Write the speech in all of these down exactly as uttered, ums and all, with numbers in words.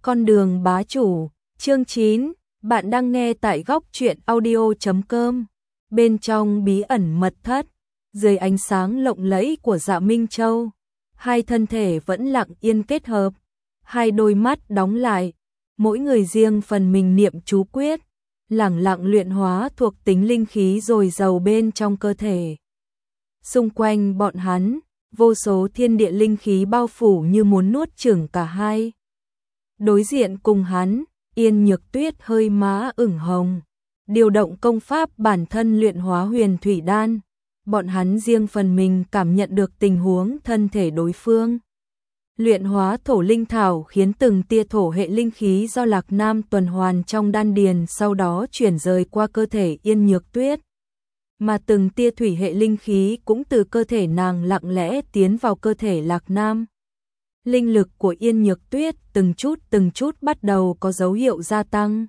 Con đường bá chủ, chương chín, bạn đang nghe tại góc truyện audio chấm com. Bên trong bí ẩn mật thất, dưới ánh sáng lộng lẫy của Dạ Minh Châu, hai thân thể vẫn lặng yên kết hợp, hai đôi mắt đóng lại, mỗi người riêng phần mình niệm chú quyết, lẳng lặng luyện hóa thuộc tính linh khí dồi dào bên trong cơ thể. Xung quanh bọn hắn, vô số thiên địa linh khí bao phủ như muốn nuốt chửng cả hai. Đối diện cùng hắn, Yên Nhược Tuyết hơi má ửng hồng, điều động công pháp bản thân luyện hóa huyền thủy đan. Bọn hắn riêng phần mình cảm nhận được tình huống thân thể đối phương. Luyện hóa thổ linh thảo khiến từng tia thổ hệ linh khí do Lạc Nam tuần hoàn trong đan điền sau đó chuyển rời qua cơ thể Yên Nhược Tuyết. Mà từng tia thủy hệ linh khí cũng từ cơ thể nàng lặng lẽ tiến vào cơ thể Lạc Nam. Linh lực của Yên Nhược Tuyết từng chút từng chút bắt đầu có dấu hiệu gia tăng.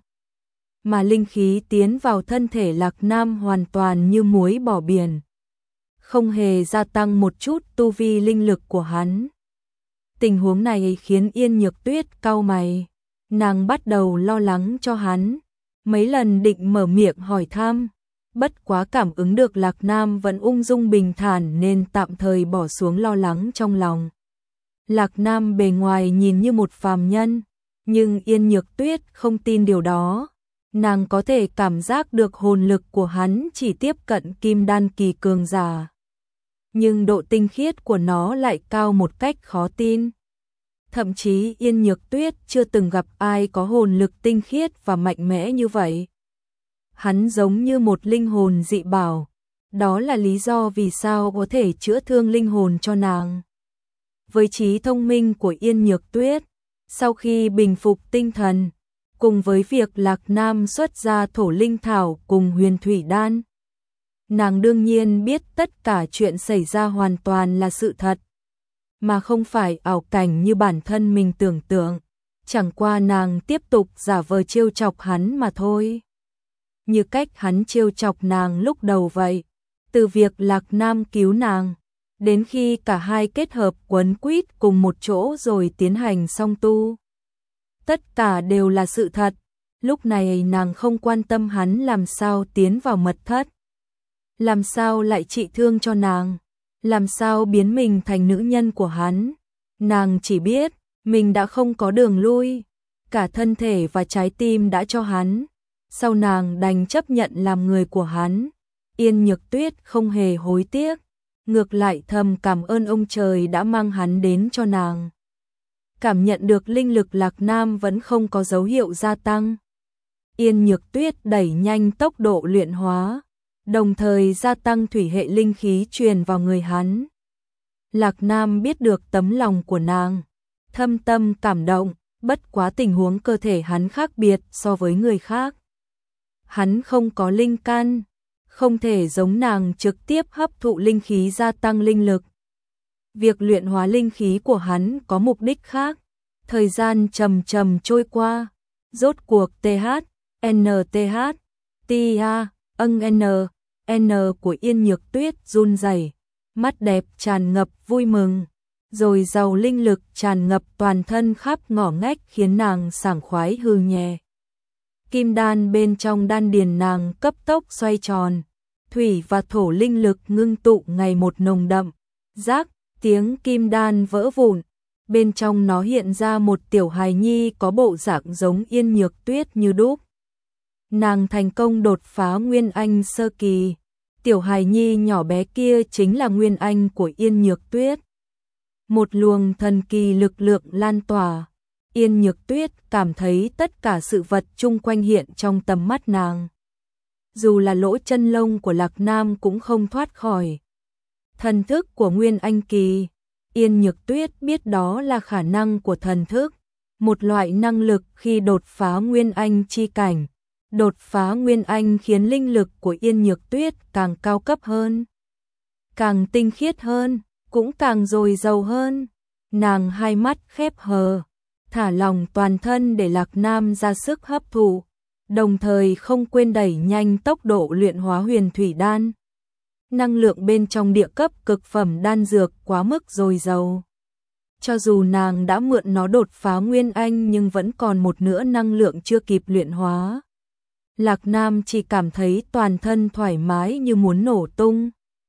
Mà linh khí tiến vào thân thể Lạc Nam hoàn toàn như muối bỏ biển. Không hề gia tăng một chút tu vi linh lực của hắn. Tình huống này khiến Yên Nhược Tuyết cau mày. Nàng bắt đầu lo lắng cho hắn. Mấy lần định mở miệng hỏi thăm. Bất quá cảm ứng được Lạc Nam vẫn ung dung bình thản nên tạm thời bỏ xuống lo lắng trong lòng. Lạc Nam bề ngoài nhìn như một phàm nhân, nhưng Yên Nhược Tuyết không tin điều đó. Nàng có thể cảm giác được hồn lực của hắn chỉ tiếp cận kim đan kỳ cường giả. Nhưng độ tinh khiết của nó lại cao một cách khó tin. Thậm chí Yên Nhược Tuyết chưa từng gặp ai có hồn lực tinh khiết và mạnh mẽ như vậy. Hắn giống như một linh hồn dị bảo. Đó là lý do vì sao có thể chữa thương linh hồn cho nàng. Với trí thông minh của Yên Nhược Tuyết, sau khi bình phục tinh thần, cùng với việc Lạc Nam xuất ra thổ linh thảo cùng huyền thủy đan, nàng đương nhiên biết tất cả chuyện xảy ra hoàn toàn là sự thật, mà không phải ảo cảnh như bản thân mình tưởng tượng. Chẳng qua nàng tiếp tục giả vờ trêu chọc hắn mà thôi. Như cách hắn trêu chọc nàng lúc đầu vậy, từ việc Lạc Nam cứu nàng, đến khi cả hai kết hợp quấn quýt cùng một chỗ rồi tiến hành song tu. Tất cả đều là sự thật, lúc này nàng không quan tâm hắn làm sao tiến vào mật thất. Làm sao lại trị thương cho nàng, làm sao biến mình thành nữ nhân của hắn. Nàng chỉ biết, mình đã không có đường lui, cả thân thể và trái tim đã cho hắn. Sau nàng đành chấp nhận làm người của hắn. Yên Nhược Tuyết không hề hối tiếc, ngược lại thầm cảm ơn ông trời đã mang hắn đến cho nàng. Cảm nhận được linh lực Lạc Nam vẫn không có dấu hiệu gia tăng. Yên Nhược Tuyết đẩy nhanh tốc độ luyện hóa, đồng thời gia tăng thủy hệ linh khí truyền vào người hắn. Lạc Nam biết được tấm lòng của nàng, thâm tâm cảm động, bất quá tình huống cơ thể hắn khác biệt so với người khác. Hắn không có linh căn, không thể giống nàng trực tiếp hấp thụ linh khí gia tăng linh lực. Việc luyện hóa linh khí của hắn có mục đích khác. Thời gian chậm chậm trôi qua, rốt cuộc TH, NTH, TIA, âng N, N của Yên Nhược Tuyết run rẩy, mắt đẹp tràn ngập vui mừng, rồi giàu linh lực tràn ngập toàn thân khắp ngõ ngách khiến nàng sảng khoái hư nhẹ. Kim đan bên trong đan điền nàng cấp tốc xoay tròn, thủy và thổ linh lực ngưng tụ ngày một nồng đậm. Rác, tiếng kim đan vỡ vụn, bên trong nó hiện ra một tiểu hài nhi có bộ dạng giống Yên Nhược Tuyết như đúc. Nàng thành công đột phá Nguyên Anh sơ kỳ. Tiểu hài nhi nhỏ bé kia chính là Nguyên Anh của Yên Nhược Tuyết. Một luồng thần kỳ lực lượng lan tỏa. Yên Nhược Tuyết cảm thấy tất cả sự vật chung quanh hiện trong tầm mắt nàng. Dù là lỗ chân lông của Lạc Nam cũng không thoát khỏi. Thần thức của Nguyên Anh kỳ. Yên Nhược Tuyết biết đó là khả năng của thần thức, một loại năng lực khi đột phá Nguyên Anh chi cảnh. Đột phá Nguyên Anh khiến linh lực của Yên Nhược Tuyết càng cao cấp hơn, càng tinh khiết hơn, cũng càng dồi dào hơn. Nàng hai mắt khép hờ, thả lòng toàn thân để Lạc Nam ra sức hấp thụ, đồng thời không quên đẩy nhanh tốc độ luyện hóa huyền thủy đan. Năng lượng bên trong địa cấp cực phẩm đan dược quá mức dồi dào. Cho dù nàng đã mượn nó đột phá Nguyên Anh nhưng vẫn còn một nửa năng lượng chưa kịp luyện hóa. Lạc Nam chỉ cảm thấy toàn thân thoải mái như muốn nổ tung.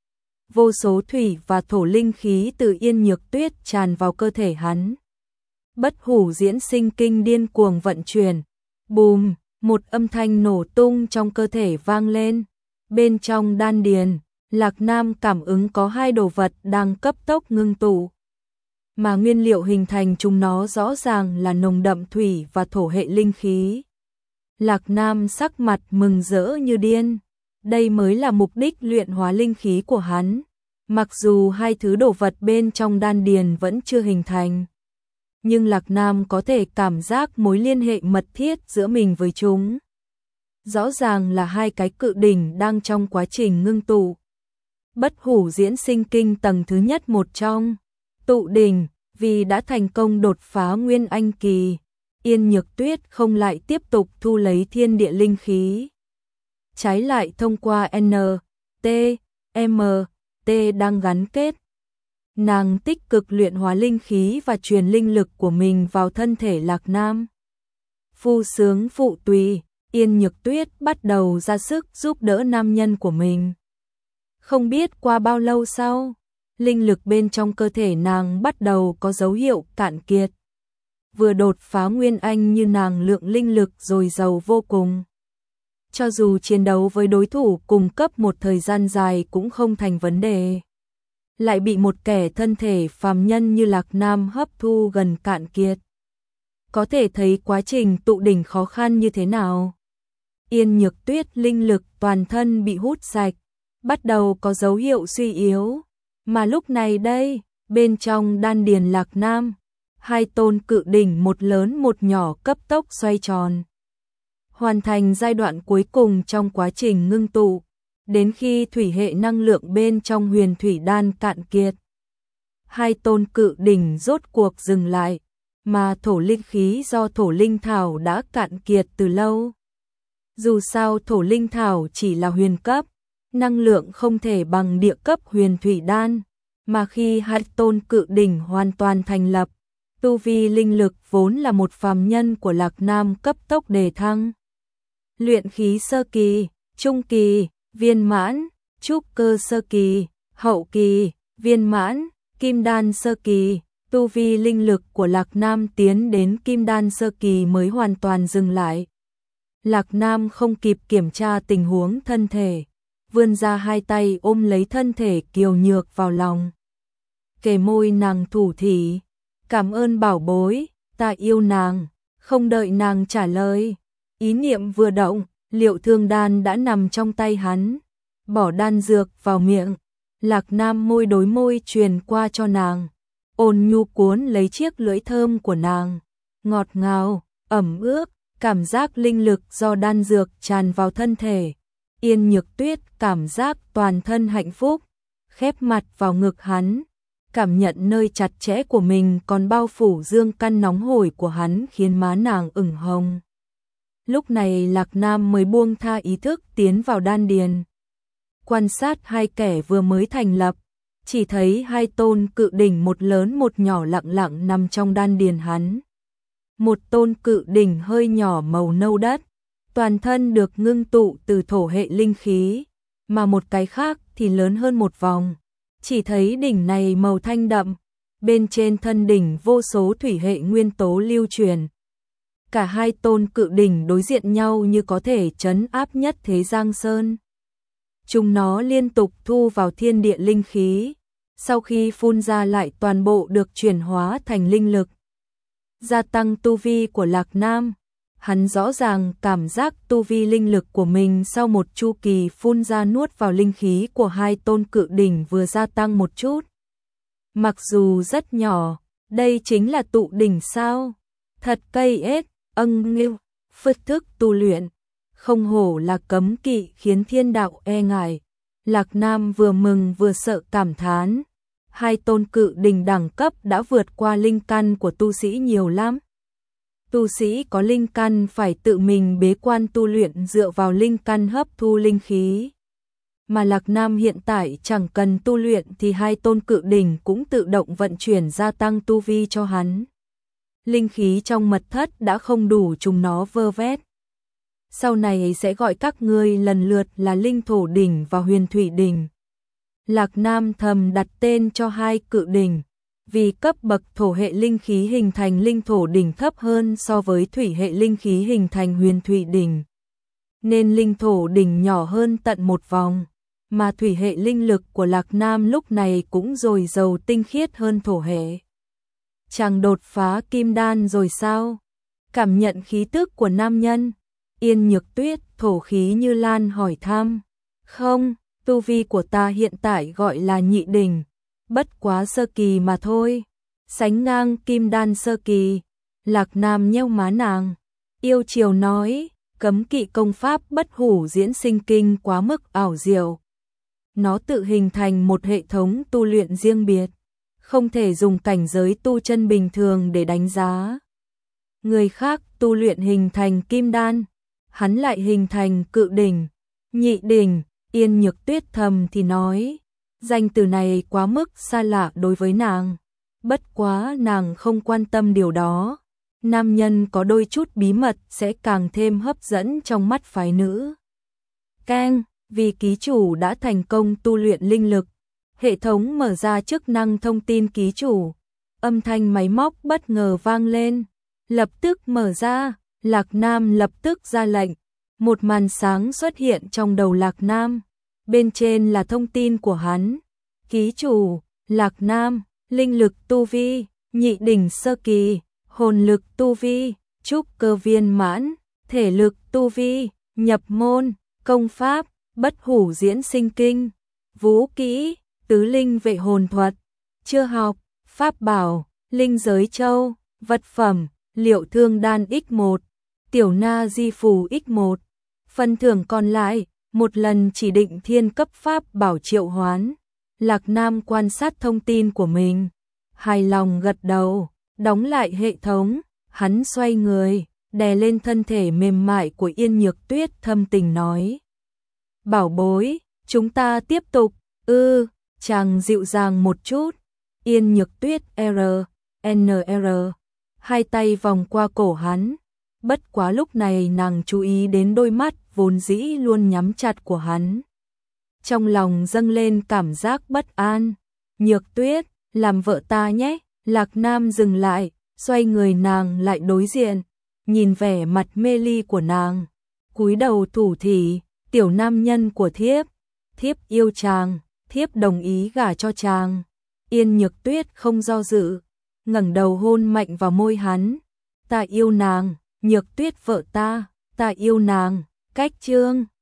Vô số thủy và thổ linh khí từ Yên Nhược Tuyết tràn vào cơ thể hắn. Bất hủ diễn sinh kinh điên cuồng vận chuyển. Bùm, một âm thanh nổ tung trong cơ thể vang lên. Bên trong đan điền, Lạc Nam cảm ứng có hai đồ vật đang cấp tốc ngưng tụ. Mà nguyên liệu hình thành chúng nó rõ ràng là nồng đậm thủy và thổ hệ linh khí. Lạc Nam sắc mặt mừng rỡ như điên. Đây mới là mục đích luyện hóa linh khí của hắn. Mặc dù hai thứ đồ vật bên trong đan điền vẫn chưa hình thành, nhưng Lạc Nam có thể cảm giác mối liên hệ mật thiết giữa mình với chúng. Rõ ràng là hai cái cự đỉnh đang trong quá trình ngưng tụ. Bất hủ diễn sinh kinh tầng thứ nhất một trong tụ đỉnh, vì đã thành công đột phá Nguyên Anh kỳ, Yên Nhược Tuyết không lại tiếp tục thu lấy thiên địa linh khí. Trái lại thông qua N, T, M, T đang gắn kết. Nàng tích cực luyện hóa linh khí và truyền linh lực của mình vào thân thể Lạc Nam. Phu sướng phụ tùy, Yên Nhược Tuyết bắt đầu ra sức giúp đỡ nam nhân của mình. Không biết qua bao lâu sau, linh lực bên trong cơ thể nàng bắt đầu có dấu hiệu cạn kiệt. Vừa đột phá Nguyên Anh như nàng lượng linh lực dồi dào vô cùng. Cho dù chiến đấu với đối thủ cùng cấp một thời gian dài cũng không thành vấn đề. Lại bị một kẻ thân thể phàm nhân như Lạc Nam hấp thu gần cạn kiệt. Có thể thấy quá trình tụ đỉnh khó khăn như thế nào. Yên Nhược Tuyết linh lực toàn thân bị hút sạch, bắt đầu có dấu hiệu suy yếu. Mà lúc này đây, bên trong đan điền Lạc Nam, hai tôn cự đỉnh một lớn một nhỏ cấp tốc xoay tròn. Hoàn thành giai đoạn cuối cùng trong quá trình ngưng tụ, đến khi thủy hệ năng lượng bên trong huyền thủy đan cạn kiệt. Hai tôn cự đỉnh rốt cuộc dừng lại, mà thổ linh khí do thổ linh thảo đã cạn kiệt từ lâu. Dù sao thổ linh thảo chỉ là huyền cấp, năng lượng không thể bằng địa cấp huyền thủy đan, mà khi hai tôn cự đỉnh hoàn toàn thành lập, tu vi linh lực vốn là một phàm nhân của Lạc Nam cấp tốc đề thăng. Luyện khí sơ kỳ, trung kỳ, viên mãn, trúc cơ sơ kỳ, hậu kỳ, viên mãn, kim đan sơ kỳ, tu vi linh lực của Lạc Nam tiến đến kim đan sơ kỳ mới hoàn toàn dừng lại. Lạc Nam không kịp kiểm tra tình huống thân thể, vươn ra hai tay ôm lấy thân thể kiều nhược vào lòng. Kề môi nàng thủ thỉ, cảm ơn bảo bối, ta yêu nàng. Không đợi nàng trả lời, ý niệm vừa động, liệu thương đan đã nằm trong tay hắn. Bỏ đan dược vào miệng, Lạc Nam môi đối môi truyền qua cho nàng, ôn nhu cuốn lấy chiếc lưỡi thơm của nàng, ngọt ngào, ẩm ướt, cảm giác linh lực do đan dược tràn vào thân thể. Yên Nhược Tuyết cảm giác toàn thân hạnh phúc, khép mặt vào ngực hắn, cảm nhận nơi chặt chẽ của mình còn bao phủ dương căn nóng hổi của hắn khiến má nàng ửng hồng. Lúc này Lạc Nam mới buông tha ý thức tiến vào đan điền. Quan sát hai kẻ vừa mới thành lập, chỉ thấy hai tôn cự đỉnh một lớn một nhỏ lặng lặng nằm trong đan điền hắn. Một tôn cự đỉnh hơi nhỏ màu nâu đất, toàn thân được ngưng tụ từ thổ hệ linh khí, mà một cái khác thì lớn hơn một vòng. Chỉ thấy đỉnh này màu thanh đậm, bên trên thân đỉnh vô số thủy hệ nguyên tố lưu truyền. Cả hai tôn cự đỉnh đối diện nhau như có thể trấn áp nhất thế Giang Sơn. Chúng nó liên tục thu vào thiên địa linh khí, sau khi phun ra lại toàn bộ được chuyển hóa thành linh lực. Gia tăng tu vi của Lạc Nam, hắn rõ ràng cảm giác tu vi linh lực của mình sau một chu kỳ phun ra nuốt vào linh khí của hai tôn cự đỉnh vừa gia tăng một chút. Mặc dù rất nhỏ, đây chính là tụ đỉnh sao? Thật cây ết, âng nghêu, phất thức tu luyện, không hổ là cấm kỵ khiến thiên đạo e ngại. Lạc Nam vừa mừng vừa sợ cảm thán, hai tôn cự đỉnh đẳng cấp đã vượt qua linh căn của tu sĩ nhiều lắm. Tu sĩ có linh căn phải tự mình bế quan tu luyện dựa vào linh căn hấp thu linh khí. mà Lạc Nam hiện tại chẳng cần tu luyện thì hai tôn cự đỉnh cũng tự động vận chuyển gia tăng tu vi cho hắn. Linh khí trong mật thất đã không đủ chúng nó vơ vét. Sau này sẽ gọi các ngươi lần lượt là Linh Thổ Đỉnh và Huyền Thủy Đỉnh. Lạc Nam thầm đặt tên cho hai cự đỉnh, vì cấp bậc thổ hệ linh khí hình thành Linh Thổ Đỉnh thấp hơn so với thủy hệ linh khí hình thành Huyền Thủy Đỉnh, nên Linh Thổ Đỉnh nhỏ hơn tận một vòng, mà thủy hệ linh lực của Lạc Nam lúc này cũng dồi dào tinh khiết hơn thổ hệ. Chàng đột phá kim đan rồi sao? Cảm nhận khí tức của nam nhân, Yên Nhược Tuyết thổ khí như lan hỏi thăm. Không, tu vi của ta hiện tại gọi là nhị đỉnh, bất quá sơ kỳ mà thôi, sánh ngang kim đan sơ kỳ. Lạc Nam nheo má nàng, yêu chiều nói, cấm kỵ công pháp bất hủ diễn sinh kinh quá mức ảo diệu. Nó tự hình thành một hệ thống tu luyện riêng biệt, không thể dùng cảnh giới tu chân bình thường để đánh giá. Người khác tu luyện hình thành kim đan, hắn lại hình thành cự đỉnh, nhị đỉnh. Yên Nhược Tuyết thầm thì nói, danh từ này quá mức xa lạ đối với nàng. Bất quá nàng không quan tâm điều đó. Nam nhân có đôi chút bí mật sẽ càng thêm hấp dẫn trong mắt phái nữ. Keng, vì ký chủ đã thành công tu luyện linh lực, hệ thống mở ra chức năng thông tin ký chủ. Âm thanh máy móc bất ngờ vang lên, lập tức mở ra. Lạc Nam lập tức ra lệnh. Một màn sáng xuất hiện trong đầu Lạc Nam, bên trên là thông tin của hắn. Ký chủ, Lạc Nam, linh lực tu vi, nhị đỉnh sơ kỳ, hồn lực tu vi, trúc cơ viên mãn, thể lực tu vi, nhập môn, công pháp, bất hủ diễn sinh kinh, vũ kỹ, tứ linh vệ hồn thuật, chưa học, pháp bảo, linh giới châu, vật phẩm, liệu thương đan ích một, tiểu na di phù ích một. Phần thưởng còn lại, một lần chỉ định thiên cấp pháp bảo triệu hoán. Lạc Nam quan sát thông tin của mình, hài lòng gật đầu, đóng lại hệ thống, hắn xoay người, đè lên thân thể mềm mại của Yên Nhược Tuyết thâm tình nói. Bảo bối, chúng ta tiếp tục, ư, ừ, chàng dịu dàng một chút. Yên Nhược Tuyết R, N R, hai tay vòng qua cổ hắn. Bất quá lúc này nàng chú ý đến đôi mắt vốn dĩ luôn nhắm chặt của hắn. Trong lòng dâng lên cảm giác bất an. Nhược Tuyết, làm vợ ta nhé. Lạc Nam dừng lại, xoay người nàng lại đối diện, nhìn vẻ mặt mê ly của nàng, cúi đầu thủ thỉ, tiểu nam nhân của thiếp, thiếp yêu chàng, thiếp đồng ý gả cho chàng. Yên Nhược Tuyết không do dự, ngẩng đầu hôn mạnh vào môi hắn. Ta yêu nàng, Nhược Tuyết vợ ta, ta yêu nàng. Cách chương